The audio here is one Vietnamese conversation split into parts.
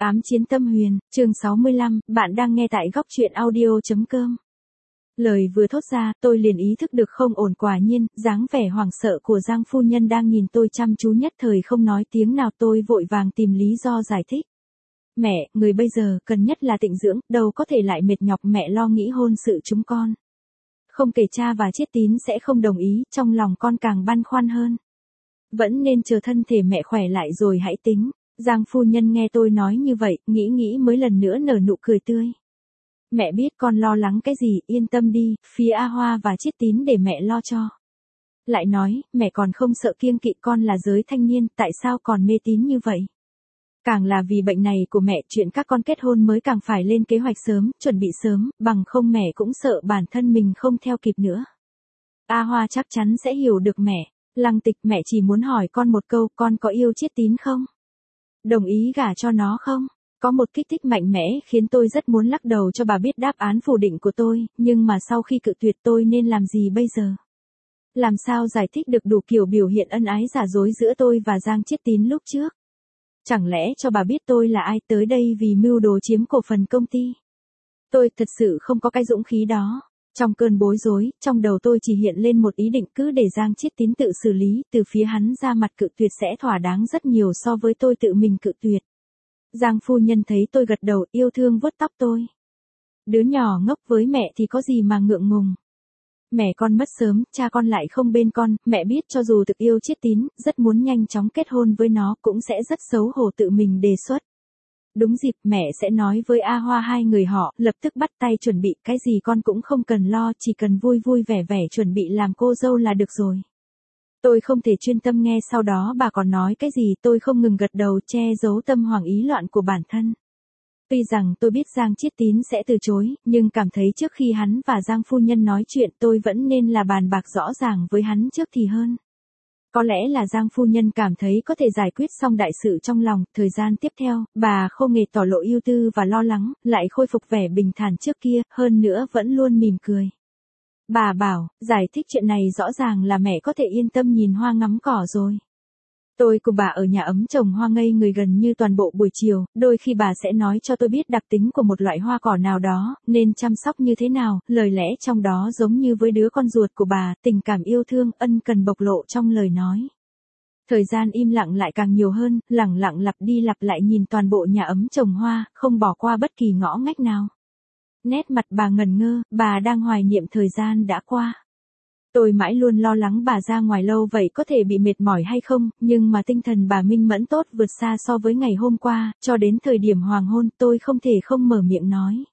Ám chiến tâm huyền, chương 65, bạn đang nghe tại góc truyện audio.com. Lời vừa thốt ra, tôi liền ý thức được không ổn, quả nhiên, dáng vẻ hoảng sợ của Giang phu nhân đang nhìn tôi chăm chú nhất thời không nói tiếng nào. Tôi vội vàng tìm lý do giải thích. Mẹ, người bây giờ cần nhất là tịnh dưỡng, đâu có thể lại mệt nhọc mẹ lo nghĩ hôn sự chúng con. Không kể cha và Chiết Tín sẽ không đồng ý, trong lòng con càng băn khoăn hơn. Vẫn nên chờ thân thể mẹ khỏe lại rồi hãy tính. Giang phu nhân nghe tôi nói như vậy, nghĩ mới lần nữa nở nụ cười tươi. Mẹ biết con lo lắng cái gì, yên tâm đi, phía A Hoa và Chiết Tín để mẹ lo cho. Lại nói, mẹ còn không sợ kiêng kỵ con là giới thanh niên, tại sao còn mê tín như vậy? Càng là vì bệnh này của mẹ, chuyện các con kết hôn mới càng phải lên kế hoạch sớm, chuẩn bị sớm, bằng không mẹ cũng sợ bản thân mình không theo kịp nữa. A Hoa chắc chắn sẽ hiểu được mẹ. Lăng Tịch, mẹ chỉ muốn hỏi con một câu, con có yêu Chiết Tín không? Đồng ý gả cho nó không? Có một kích thích mạnh mẽ khiến tôi rất muốn lắc đầu cho bà biết đáp án phủ định của tôi, nhưng mà sau khi cự tuyệt tôi nên làm gì bây giờ? Làm sao giải thích được đủ kiểu biểu hiện ân ái giả dối giữa tôi và Giang Chiết Tín lúc trước? Chẳng lẽ cho bà biết tôi là ai tới đây vì mưu đồ chiếm cổ phần công ty? Tôi thật sự không có cái dũng khí đó. Trong cơn bối rối, trong đầu tôi chỉ hiện lên một ý định, cứ để Giang Chiết Tín tự xử lý, từ phía hắn ra mặt cự tuyệt sẽ thỏa đáng rất nhiều so với tôi tự mình cự tuyệt. Giang phu nhân thấy tôi gật đầu, yêu thương vuốt tóc tôi. Đứa nhỏ ngốc với mẹ thì có gì mà ngượng ngùng. Mẹ con mất sớm, cha con lại không bên con, mẹ biết cho dù thực yêu Chiết Tín, rất muốn nhanh chóng kết hôn với nó cũng sẽ rất xấu hổ tự mình đề xuất. Đúng dịp mẹ sẽ nói với A Hoa hai người họ, lập tức bắt tay chuẩn bị, cái gì con cũng không cần lo, chỉ cần vui vui vẻ vẻ chuẩn bị làm cô dâu là được rồi. Tôi không thể chuyên tâm nghe, sau đó bà còn nói cái gì, tôi không ngừng gật đầu che giấu tâm hoảng ý loạn của bản thân. Tuy rằng tôi biết Giang Chiết Tín sẽ từ chối, nhưng cảm thấy trước khi hắn và Giang phu nhân nói chuyện tôi vẫn nên là bàn bạc rõ ràng với hắn trước thì hơn. Có lẽ là Giang phu nhân cảm thấy có thể giải quyết xong đại sự trong lòng, thời gian tiếp theo, bà không hề tỏ lộ ưu tư và lo lắng, lại khôi phục vẻ bình thản trước kia, hơn nữa vẫn luôn mỉm cười. Bà bảo, giải thích chuyện này rõ ràng là mẹ có thể yên tâm nhìn hoa ngắm cỏ rồi. Tôi cùng bà ở nhà ấm trồng hoa ngây người gần như toàn bộ buổi chiều, đôi khi bà sẽ nói cho tôi biết đặc tính của một loại hoa cỏ nào đó, nên chăm sóc như thế nào, lời lẽ trong đó giống như với đứa con ruột của bà, tình cảm yêu thương, ân cần bộc lộ trong lời nói. Thời gian im lặng lại càng nhiều hơn, lẳng lặng lặp đi lặp lại nhìn toàn bộ nhà ấm trồng hoa, không bỏ qua bất kỳ ngõ ngách nào. Nét mặt bà ngẩn ngơ, bà đang hoài niệm thời gian đã qua. Tôi mãi luôn lo lắng bà ra ngoài lâu vậy có thể bị mệt mỏi hay không, nhưng mà tinh thần bà minh mẫn tốt vượt xa so với ngày hôm qua, cho đến thời điểm hoàng hôn tôi không thể không mở miệng nói.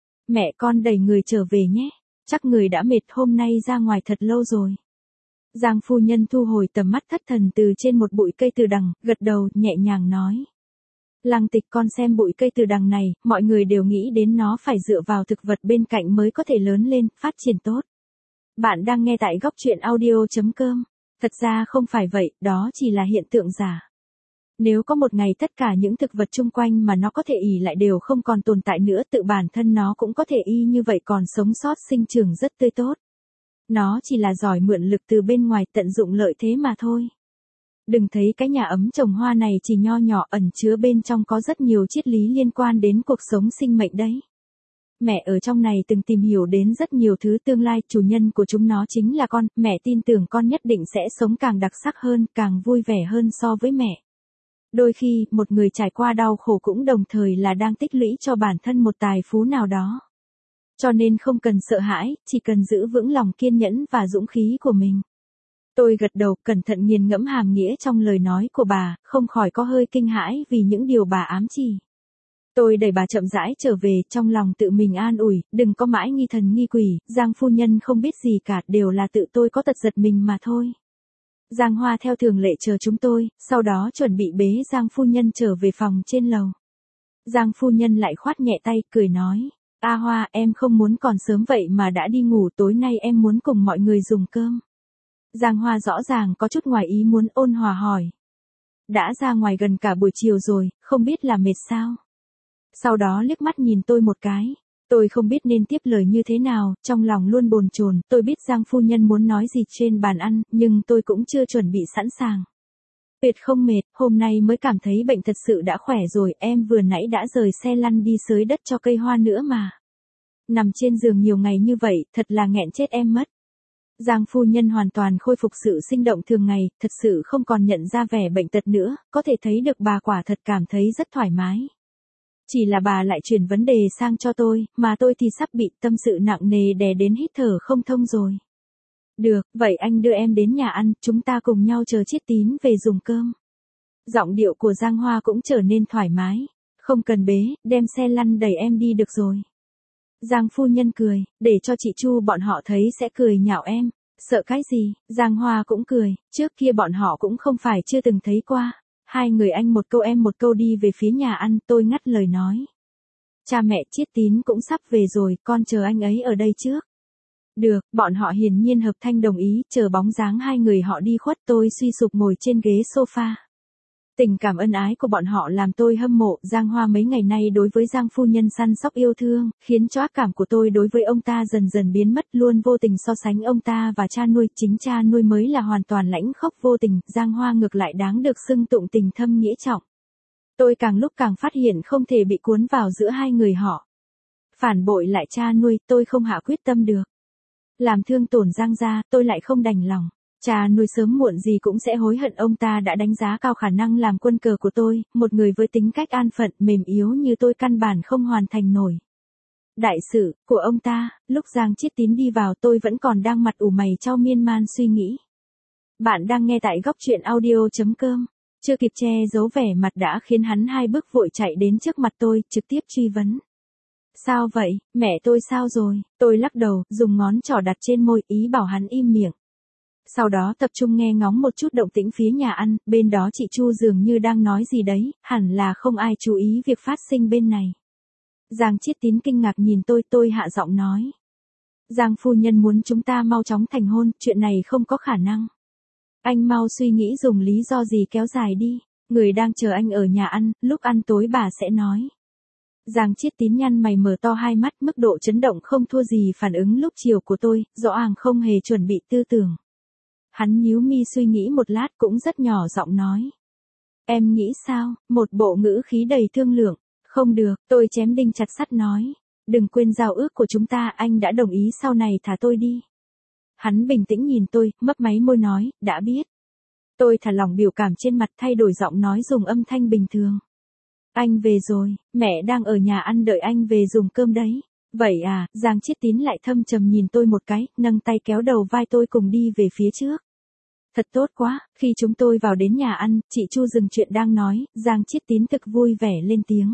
Mẹ con đẩy người trở về nhé, chắc người đã mệt, hôm nay ra ngoài thật lâu rồi. Giang phu nhân thu hồi tầm mắt thất thần từ trên một bụi cây từ đằng, gật đầu, nhẹ nhàng nói. Lăng Tịch, con xem bụi cây từ đằng này, mọi người đều nghĩ đến nó phải dựa vào thực vật bên cạnh mới có thể lớn lên, phát triển tốt. Bạn đang nghe tại góc truyện audio.com. Thật ra không phải vậy, đó chỉ là hiện tượng giả. Nếu có một ngày tất cả những thực vật chung quanh mà nó có thể ỷ lại đều không còn tồn tại nữa, tự bản thân nó cũng có thể y như vậy còn sống sót sinh trưởng rất tươi tốt. Nó chỉ là giỏi mượn lực từ bên ngoài, tận dụng lợi thế mà thôi. Đừng thấy cái nhà ấm trồng hoa này chỉ nho nhỏ, ẩn chứa bên trong có rất nhiều triết lý liên quan đến cuộc sống sinh mệnh đấy. Mẹ ở trong này từng tìm hiểu đến rất nhiều thứ, tương lai chủ nhân của chúng nó chính là con, mẹ tin tưởng con nhất định sẽ sống càng đặc sắc hơn, càng vui vẻ hơn so với mẹ. Đôi khi, một người trải qua đau khổ cũng đồng thời là đang tích lũy cho bản thân một tài phú nào đó. Cho nên không cần sợ hãi, chỉ cần giữ vững lòng kiên nhẫn và dũng khí của mình. Tôi gật đầu, cẩn thận nghiền ngẫm hàm nghĩa trong lời nói của bà, không khỏi có hơi kinh hãi vì những điều bà ám chỉ. Tôi đẩy bà chậm rãi trở về, trong lòng tự mình an ủi, đừng có mãi nghi thần nghi quỷ, Giang phu nhân không biết gì cả, đều là tự tôi có tật giật mình mà thôi. Giang Hoa theo thường lệ chờ chúng tôi, sau đó chuẩn bị bế Giang phu nhân trở về phòng trên lầu. Giang phu nhân lại khoát nhẹ tay, cười nói, A Hoa, em không muốn còn sớm vậy mà đã đi ngủ, tối nay em muốn cùng mọi người dùng cơm. Giang Hoa rõ ràng có chút ngoài ý muốn, ôn hòa hỏi. Đã ra ngoài gần cả buổi chiều rồi, không biết là mệt sao? Sau đó liếc mắt nhìn tôi một cái. Tôi không biết nên tiếp lời như thế nào, trong lòng luôn bồn chồn. Tôi biết Giang phu nhân muốn nói gì trên bàn ăn, nhưng tôi cũng chưa chuẩn bị sẵn sàng. Tuyệt không mệt, hôm nay mới cảm thấy bệnh thật sự đã khỏe rồi, em vừa nãy đã rời xe lăn đi xới đất cho cây hoa nữa mà. Nằm trên giường nhiều ngày như vậy, thật là nghẹn chết em mất. Giang phu nhân hoàn toàn khôi phục sự sinh động thường ngày, thật sự không còn nhận ra vẻ bệnh tật nữa, có thể thấy được bà quả thật cảm thấy rất thoải mái. Chỉ là bà lại chuyển vấn đề sang cho tôi, mà tôi thì sắp bị tâm sự nặng nề đè đến hít thở không thông rồi. Được, vậy anh đưa em đến nhà ăn, chúng ta cùng nhau chờ Chiết Tín về dùng cơm. Giọng điệu của Giang Hoa cũng trở nên thoải mái. Không cần bế, đem xe lăn đẩy em đi được rồi. Giang phu nhân cười, để cho chị Chu bọn họ thấy sẽ cười nhạo em. Sợ cái gì? Giang Hoa cũng cười, trước kia bọn họ cũng không phải chưa từng thấy qua. Hai người anh một câu em một câu đi về phía nhà ăn, tôi ngắt lời nói. Cha mẹ Chiết Tín cũng sắp về rồi, con chờ anh ấy ở đây trước. Được, bọn họ hiển nhiên hợp thanh đồng ý, chờ bóng dáng hai người họ đi khuất tôi suy sụp ngồi trên ghế sofa. Tình cảm ân ái của bọn họ làm tôi hâm mộ, Giang Hoa mấy ngày nay đối với Giang phu nhân săn sóc yêu thương, khiến cho ác cảm của tôi đối với ông ta dần dần biến mất, luôn vô tình so sánh ông ta và cha nuôi, chính cha nuôi mới là hoàn toàn lãnh khốc vô tình, Giang Hoa ngược lại đáng được xưng tụng tình thâm nghĩa trọng. Tôi càng lúc càng phát hiện không thể bị cuốn vào giữa hai người họ. Phản bội lại cha nuôi, tôi không hạ quyết tâm được. Làm thương tổn Giang gia, tôi lại không đành lòng. Cha nuôi sớm muộn gì cũng sẽ hối hận, ông ta đã đánh giá cao khả năng làm quân cờ của tôi, một người với tính cách an phận, mềm yếu như tôi căn bản không hoàn thành nổi. Đại sự của ông ta, lúc Giang Chiết Tín đi vào tôi vẫn còn đang mặt ủ mày chau miên man suy nghĩ. Bạn đang nghe tại góc truyện audio.com. Chưa kịp che giấu vẻ mặt đã khiến hắn hai bước vội chạy đến trước mặt tôi, trực tiếp truy vấn. Sao vậy, mẹ tôi sao rồi? Tôi lắc đầu, dùng ngón trỏ đặt trên môi, ý bảo hắn im miệng. Sau đó tập trung nghe ngóng một chút động tĩnh phía nhà ăn, bên đó chị Chu dường như đang nói gì đấy, hẳn là không ai chú ý việc phát sinh bên này. Giang Chiết Tín kinh ngạc nhìn tôi hạ giọng nói. Giang phu nhân muốn chúng ta mau chóng thành hôn, chuyện này không có khả năng. Anh mau suy nghĩ dùng lý do gì kéo dài đi, người đang chờ anh ở nhà ăn, lúc ăn tối bà sẽ nói. Giang Chiết Tín nhăn mày mở to hai mắt, mức độ chấn động không thua gì phản ứng lúc chiều của tôi, rõ ràng không hề chuẩn bị tư tưởng. Hắn nhíu mi suy nghĩ một lát cũng rất nhỏ giọng nói. Em nghĩ sao? Một bộ ngữ khí đầy thương lượng. Không được, tôi chém đinh chặt sắt nói. Đừng quên giao ước của chúng ta, anh đã đồng ý sau này thả tôi đi. Hắn bình tĩnh nhìn tôi, mấp máy môi nói, đã biết. Tôi thả lỏng biểu cảm trên mặt, thay đổi giọng nói dùng âm thanh bình thường. Anh về rồi, mẹ đang ở nhà ăn đợi anh về dùng cơm đấy. Vậy à, Giang Chiết Tín lại thâm trầm nhìn tôi một cái, nâng tay kéo đầu vai tôi cùng đi về phía trước. Thật tốt quá, khi chúng tôi vào đến nhà ăn, chị Chu dừng chuyện đang nói, Giang Chiết Tín thực vui vẻ lên tiếng.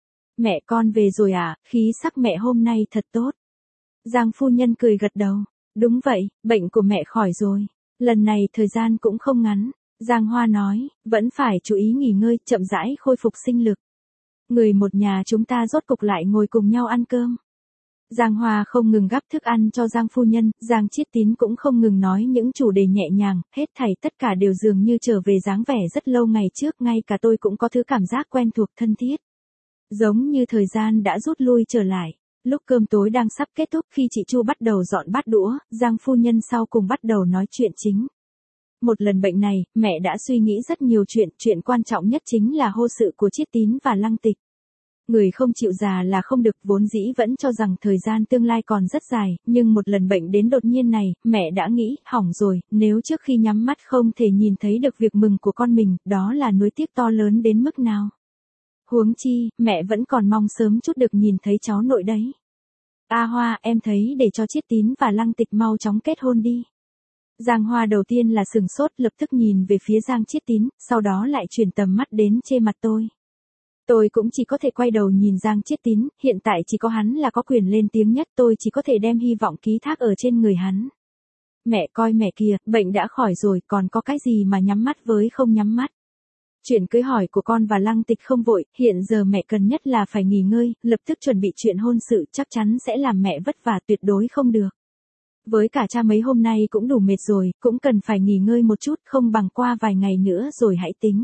Mẹ con về rồi à, khí sắc mẹ hôm nay thật tốt. Giang phu nhân cười gật đầu. Đúng vậy, bệnh của mẹ khỏi rồi. Lần này thời gian cũng không ngắn. Giang Hoa nói, vẫn phải chú ý nghỉ ngơi, chậm rãi khôi phục sinh lực. Người một nhà chúng ta rốt cục lại ngồi cùng nhau ăn cơm. Giang Hoa không ngừng gắp thức ăn cho Giang phu nhân, Giang Chiết Tín cũng không ngừng nói những chủ đề nhẹ nhàng, hết thảy tất cả đều dường như trở về dáng vẻ rất lâu ngày trước, ngay cả tôi cũng có thứ cảm giác quen thuộc thân thiết. Giống như thời gian đã rút lui trở lại. Lúc cơm tối đang sắp kết thúc, khi chị Chu bắt đầu dọn bát đũa, Giang phu nhân sau cùng bắt đầu nói chuyện chính. Một lần bệnh này, mẹ đã suy nghĩ rất nhiều chuyện quan trọng nhất chính là hôn sự của Chiết Tín và Lăng Tịch. Người không chịu già là không được, vốn dĩ vẫn cho rằng thời gian tương lai còn rất dài, nhưng một lần bệnh đến đột nhiên này, mẹ đã nghĩ, hỏng rồi, nếu trước khi nhắm mắt không thể nhìn thấy được việc mừng của con mình, đó là nuối tiếc to lớn đến mức nào. Huống chi, mẹ vẫn còn mong sớm chút được nhìn thấy cháu nội đấy. A Hoa, em thấy để cho Chiết Tín và Lăng Tịch mau chóng kết hôn đi. Giang Hoa đầu tiên là sừng sốt, lập tức nhìn về phía Giang Chiết Tín, sau đó lại chuyển tầm mắt đến trên mặt tôi. Tôi cũng chỉ có thể quay đầu nhìn Giang Chiết Tín, hiện tại chỉ có hắn là có quyền lên tiếng nhất, tôi chỉ có thể đem hy vọng ký thác ở trên người hắn. Mẹ coi mẹ kìa, bệnh đã khỏi rồi, còn có cái gì mà nhắm mắt với không nhắm mắt. Chuyện cưới hỏi của con và Lăng Tịch không vội, hiện giờ mẹ cần nhất là phải nghỉ ngơi, lập tức chuẩn bị chuyện hôn sự, chắc chắn sẽ làm mẹ vất vả, tuyệt đối không được. Với cả cha mấy hôm nay cũng đủ mệt rồi, cũng cần phải nghỉ ngơi một chút, không bằng qua vài ngày nữa rồi hãy tính.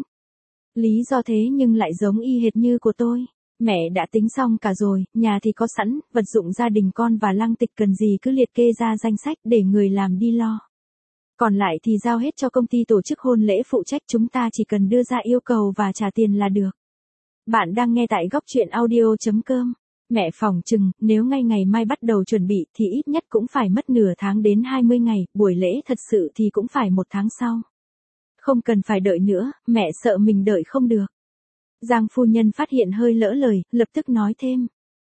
Lý do thế nhưng lại giống y hệt như của tôi. Mẹ đã tính xong cả rồi, nhà thì có sẵn, vật dụng gia đình con và Lăng Tịch cần gì cứ liệt kê ra danh sách để người làm đi lo. Còn lại thì giao hết cho công ty tổ chức hôn lễ phụ trách, chúng ta chỉ cần đưa ra yêu cầu và trả tiền là được. Bạn đang nghe tại góc chuyện audio.com. Mẹ phỏng chừng, nếu ngay ngày mai bắt đầu chuẩn bị thì ít nhất cũng phải mất nửa tháng đến 20 ngày, buổi lễ thật sự thì cũng phải 1 tháng sau. Không cần phải đợi nữa, mẹ sợ mình đợi không được. Giang phu nhân phát hiện hơi lỡ lời, lập tức nói thêm.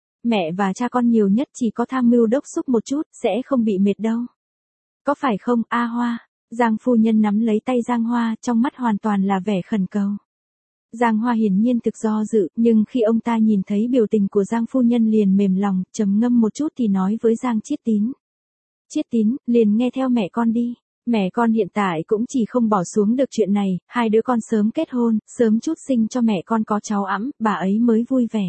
Mẹ và cha con nhiều nhất chỉ có tham mưu đốc thúc một chút, sẽ không bị mệt đâu. Có phải không, A Hoa? Giang phu nhân nắm lấy tay Giang Hoa, trong mắt hoàn toàn là vẻ khẩn cầu. Giang Hoa hiển nhiên thực do dự, nhưng khi ông ta nhìn thấy biểu tình của Giang phu nhân liền mềm lòng, trầm ngâm một chút thì nói với Giang Chiết Tín. Chiết Tín, liền nghe theo mẹ con đi. Mẹ con hiện tại cũng chỉ không bỏ xuống được chuyện này, hai đứa con sớm kết hôn, sớm chút sinh cho mẹ con có cháu ẵm, bà ấy mới vui vẻ.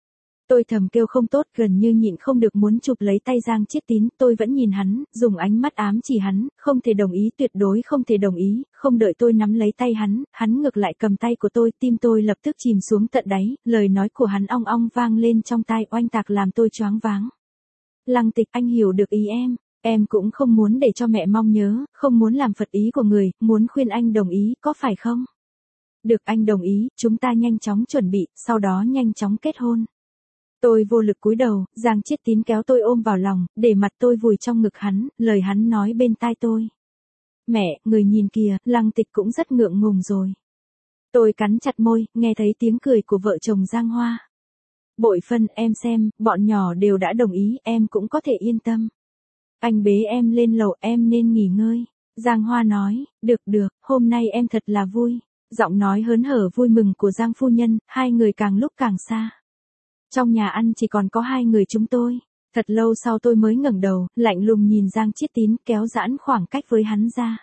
Tôi thầm kêu không tốt, gần như nhịn không được muốn chụp lấy tay Giang Chiết Tín, tôi vẫn nhìn hắn, dùng ánh mắt ám chỉ hắn, không thể đồng ý, tuyệt đối không thể đồng ý, không đợi tôi nắm lấy tay hắn ngược lại cầm tay của tôi, tim tôi lập tức chìm xuống tận đáy, lời nói của hắn ong ong vang lên trong tai, oanh tạc làm tôi choáng váng. Lăng Tịch, anh hiểu được ý em cũng không muốn để cho mẹ mong nhớ, không muốn làm phật ý của người, muốn khuyên anh đồng ý, có phải không? Được, anh đồng ý, chúng ta nhanh chóng chuẩn bị, sau đó nhanh chóng kết hôn. Tôi vô lực cúi đầu, Giang Chiết Tín kéo tôi ôm vào lòng, để mặt tôi vùi trong ngực hắn, lời hắn nói bên tai tôi. Mẹ, người nhìn kìa, Lăng Tịch cũng rất ngượng ngùng rồi. Tôi cắn chặt môi, nghe thấy tiếng cười của vợ chồng Giang Hoa. Bội Phân, em xem, bọn nhỏ đều đã đồng ý, em cũng có thể yên tâm. Anh bế em lên lầu, em nên nghỉ ngơi. Giang Hoa nói, được, hôm nay em thật là vui. Giọng nói hớn hở vui mừng của Giang phu nhân, hai người càng lúc càng xa. Trong nhà ăn chỉ còn có hai người chúng tôi. Thật lâu sau tôi mới ngẩng đầu, lạnh lùng nhìn Giang Chiết Tín, kéo giãn khoảng cách với hắn ra.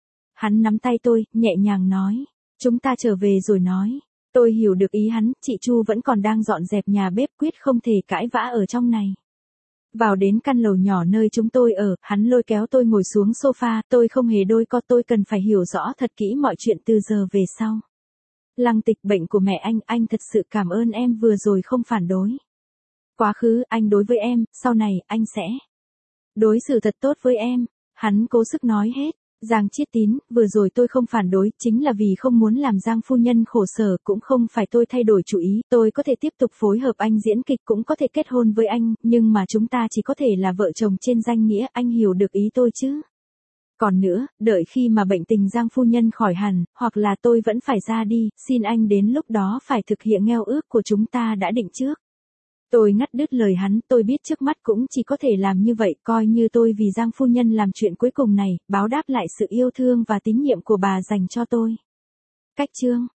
Hắn nắm tay tôi, nhẹ nhàng nói, chúng ta trở về rồi nói. Tôi hiểu được ý hắn, chị Chu vẫn còn đang dọn dẹp nhà bếp, quyết không thể cãi vã ở trong này. Vào đến căn lầu nhỏ nơi chúng tôi ở, hắn lôi kéo tôi ngồi xuống sofa, tôi không hề đôi co, tôi cần phải hiểu rõ thật kỹ mọi chuyện từ giờ về sau. Lăng Tịch, bệnh của mẹ anh thật sự cảm ơn em vừa rồi không phản đối. Quá khứ, anh đối với em, sau này, anh sẽ đối xử thật tốt với em. Hắn cố sức nói hết. Giang Chiết Tín, vừa rồi tôi không phản đối, chính là vì không muốn làm Giang phu nhân khổ sở, cũng không phải tôi thay đổi chủ ý, tôi có thể tiếp tục phối hợp anh diễn kịch, cũng có thể kết hôn với anh, nhưng mà chúng ta chỉ có thể là vợ chồng trên danh nghĩa, anh hiểu được ý tôi chứ? Còn nữa, đợi khi mà bệnh tình Giang phu nhân khỏi hẳn, hoặc là tôi vẫn phải ra đi, xin anh đến lúc đó phải thực hiện ngheo ước của chúng ta đã định trước. Tôi ngắt đứt lời hắn, tôi biết trước mắt cũng chỉ có thể làm như vậy, coi như tôi vì Giang phu nhân làm chuyện cuối cùng này, báo đáp lại sự yêu thương và tín nhiệm của bà dành cho tôi. Cách chương